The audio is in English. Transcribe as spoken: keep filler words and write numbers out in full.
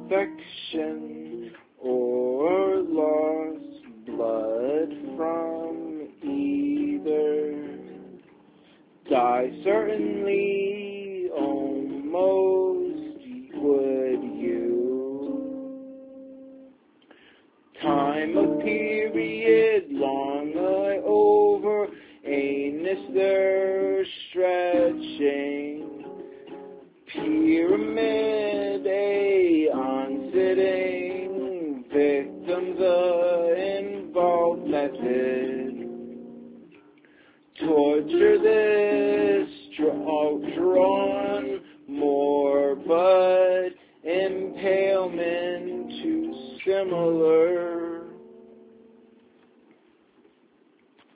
infection or lost blood from either. Die certainly, almost would you. Time of period long over, anus they're stretching. Pyramid aeon sitting, victims of involved method. Torture this drawn more, but impalement too similar.